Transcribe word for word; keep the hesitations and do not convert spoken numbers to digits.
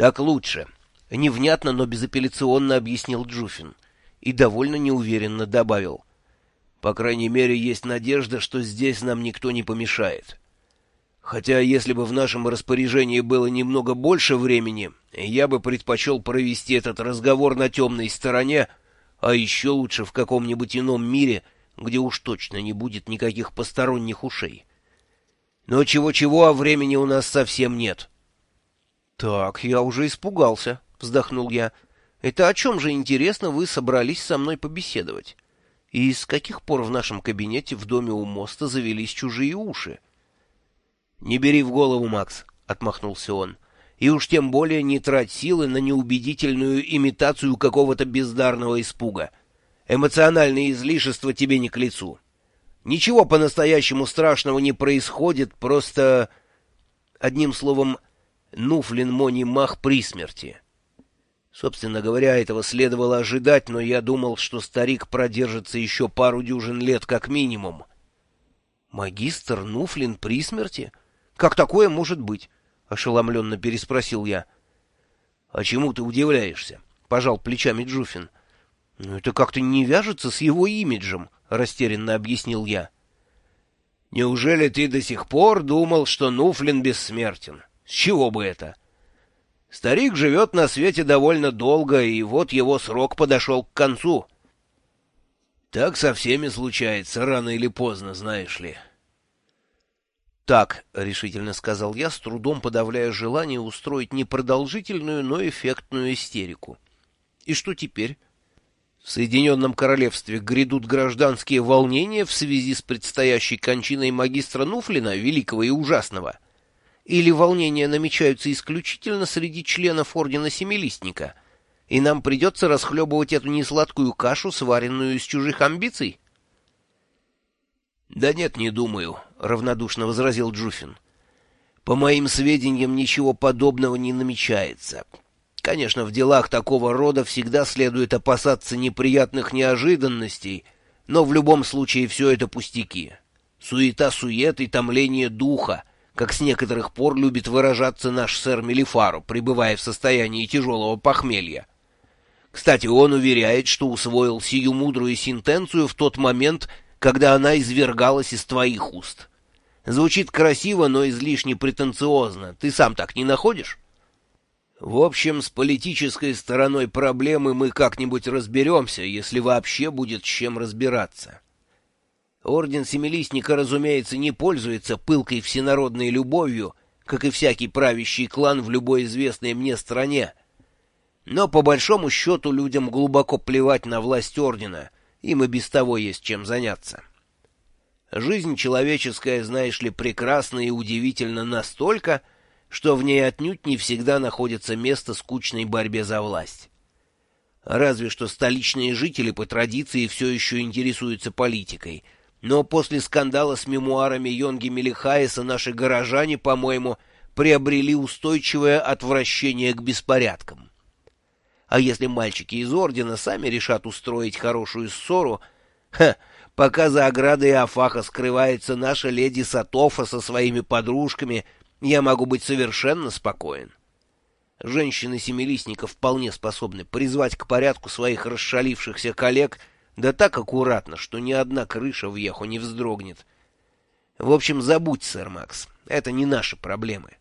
Так лучше. Невнятно, но безапелляционно объяснил Джуфин. И довольно неуверенно добавил. По крайней мере, есть надежда, что здесь нам никто не помешает. Хотя, если бы в нашем распоряжении было немного больше времени, я бы предпочел провести этот разговор на темной стороне, а еще лучше в каком-нибудь ином мире, где уж точно не будет никаких посторонних ушей. Но чего-чего, а времени у нас совсем нет. — Так, я уже испугался, — вздохнул я. — Это о чем же, интересно, вы собрались со мной побеседовать? И с каких пор в нашем кабинете в доме у моста завелись чужие уши? — Не бери в голову, Макс, — отмахнулся он. — И уж тем более не трать силы на неубедительную имитацию какого-то бездарного испуга. Эмоциональные излишества тебе не к лицу. Ничего по-настоящему страшного не происходит, просто... Одним словом, Нуфлин Мони Мах при смерти. Собственно говоря, этого следовало ожидать, но я думал, что старик продержится еще пару дюжин лет как минимум. — Магистр Нуфлин при смерти? Как такое может быть? — ошеломленно переспросил я. — А чему ты удивляешься? — пожал плечами Джуфин. — Ну, это как-то не вяжется с его имиджем, — растерянно объяснил я. — Неужели ты до сих пор думал, что Нуфлин бессмертен? С чего бы это? Старик живет на свете довольно долго, и вот его срок подошел к концу. Так со всеми случается, рано или поздно, знаешь ли. — Так, — решительно сказал я, с трудом подавляя желание устроить не продолжительную, но эффектную истерику. — И что теперь? В Соединенном Королевстве грядут гражданские волнения в связи с предстоящей кончиной магистра Нуфлина, великого и ужасного? Или волнения намечаются исключительно среди членов Ордена Семилистника, и нам придется расхлебывать эту несладкую кашу, сваренную из чужих амбиций? — Да нет, не думаю, — равнодушно возразил Джуфин. — По моим сведениям, ничего подобного не намечается. Конечно, в делах такого рода всегда следует опасаться неприятных неожиданностей, но в любом случае все это пустяки. Суета-сует и томление духа, как с некоторых пор любит выражаться наш сэр Мелифаро, пребывая в состоянии тяжелого похмелья. Кстати, он уверяет, что усвоил сию мудрую сентенцию в тот момент, когда она извергалась из твоих уст. Звучит красиво, но излишне претенциозно. Ты сам так не находишь? В общем, с политической стороной проблемы мы как-нибудь разберемся, если вообще будет с чем разбираться. Орден Семилистника, разумеется, не пользуется пылкой всенародной любовью, как и всякий правящий клан в любой известной мне стране. Но по большому счету людям глубоко плевать на власть Ордена, им и без того есть чем заняться. Жизнь человеческая, знаешь ли, прекрасна и удивительна настолько, что в ней отнюдь не всегда находится место скучной борьбе за власть. Разве что столичные жители по традиции все еще интересуются политикой, но после скандала с мемуарами Йонги Мелихаеса наши горожане, по-моему, приобрели устойчивое отвращение к беспорядкам. А если мальчики из Ордена сами решат устроить хорошую ссору, ха, пока за оградой Афаха скрывается наша леди Сатофа со своими подружками, я могу быть совершенно спокоен. Женщины Семилистника вполне способны призвать к порядку своих расшалившихся коллег, да так аккуратно, что ни одна крыша в Еху не вздрогнет. В общем, забудь, сэр Макс, это не наши проблемы.